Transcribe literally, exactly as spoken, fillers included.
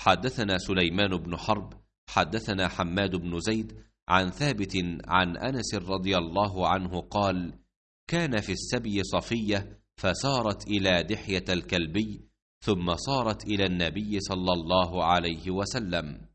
حدثنا سليمان بن حرب حدثنا حماد بن زيد عن ثابت عن أنس رضي الله عنه قال: كان في السبي صفية فسارت إلى دحية الكلبي ثم صارت إلى النبي صلى الله عليه وسلم،